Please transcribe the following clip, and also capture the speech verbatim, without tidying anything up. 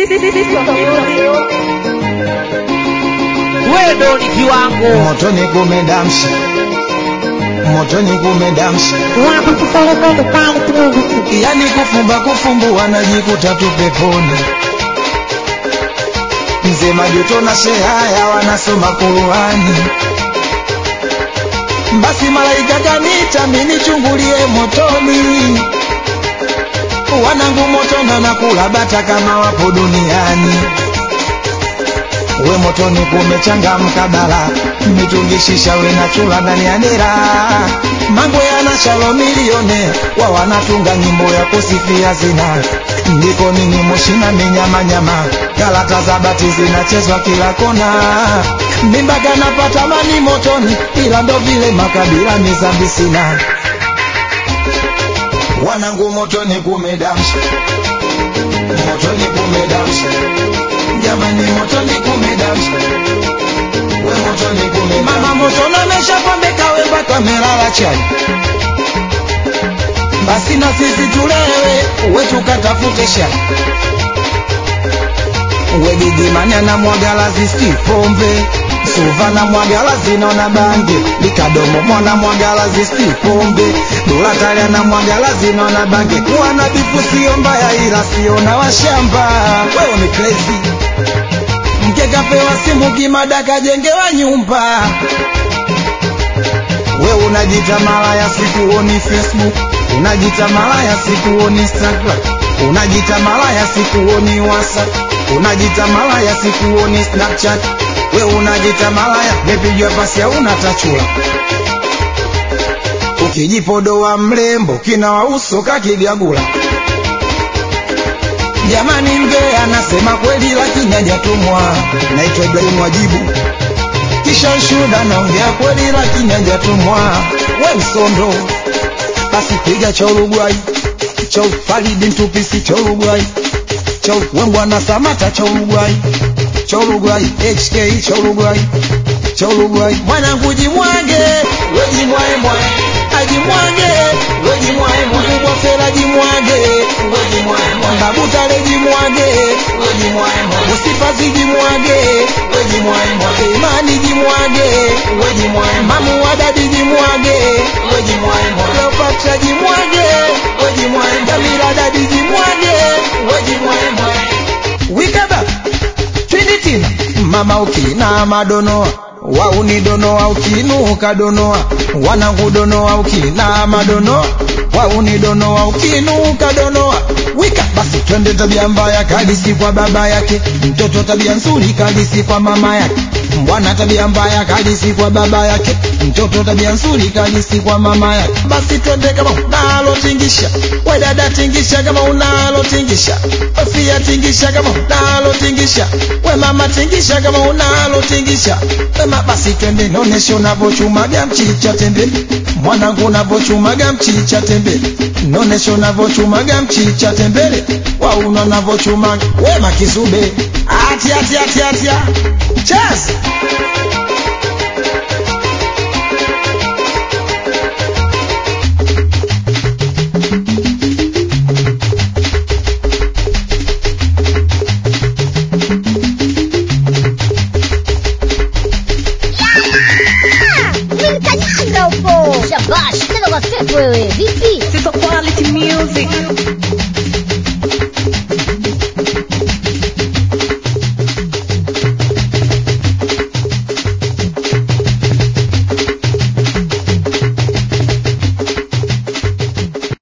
Wewe ni kiwango motoni kumedamsha, motoni kumedamsha, yani kufumba kufumbu wanajikuta tu peponi. Mzee Majuto na Shehaya wanasoma Qur'ani, basi malaika kanita mimi chungulie motoni. Wanangu motona na kula bata kama wapo duniani. We motoni kumechangamka bala, mitungishisha we na chula ndani ya dera. Mambo yana shalo milione, wa wanatunga nyimbo ya kusifia zina. Ndiko nini moshina minyama nyama, galata za bati zinachezwa kila kona. Mimbaga napata mani motoni, ila ndo vile makabila mizambi sina. Wanangu motoni kumedamsha, motoni kumedamsha, jamani motoni kumedamsha, we motoni kumedamsha. Mama motona mesha pombe kawe mpaka melala chai, basi na sisi tulewe uwe tukatafute shai. Uwe gigi manya na mwagala zisti pombe, Suva na mwagala zinona bange, Likadomo mwana mwagala zisti pombe, Dula Talia na mwagala zinona bange. Kuwa na bifu sio mbaya ila sio na washamba. Wewe ni crazy, mkeka pewa simu kimadaka jengewa nyumba. Wewe unajita malaya sikuoni Facebook, unajita malaya sikuoni Instagram, unajita malaya sikuoni WhatsApp, unajita malaya sikuoni Snapchat. Wewe unajita malaya mepigwa pasi ya unatachula. Ukijipodoa mrembo kina wa uso kakigagula. Jamani Mbe anasema kweli lakini hajatumwa. Naitwa Ibrahim Wajibu, kisha shuda naongea kweli lakini hajatumwa. We msondo basi piga cha Uruguay, cha Faridi Ntupisi cha Uruguay, cha Wembwana Samata cha Uruguay, cha Uruguay H K cha Uruguay, cha Uruguay. Mwanangu jimwage, we jimwae mwae, ajimwage, we jimwae mwae, mkubwa Fela jimwage, we jimwae mwae, Babu Tale jimwage, we jimwae mwae, Musifazi jimwage, we jimwae mwae, Imani jimwage, we jimwae mwae, Mamu Wadadi jimwage, we jimwae mwae, Leopatra jimwage, we jimwae mwae, Jamila Dadi jimwage, we jimwae mwae. Wikaba Trinitina mama ukina madonoa, wauni donoa ukinuka donoa. Wanangu donoa ukina madonoa, wauni donoa ukinuka donoa. Wika basi twende tabia mbaya kalisi kwa baba yake, mtoto tabia nzuri kalisi kwa mama yake. Mbwana tabia mbaya kalisi kwa baba yake, mtoto tabia nzuri kalisi kwa mama yake. Basi twende kama unalo tingisha, we dada tingisha kama unalo tingisha, Ofia tingisha kama unalo tingisha, we mama tingisha kama unalo tingisha. Ema basi twende noneshe unavochumaga mchicha tembele, mwanangu unavochumaga mchicha tembele, noneshe unavochumaga mchicha tembele, wauna unavochumaga we Makizube. Atia atia atia atia Cheers.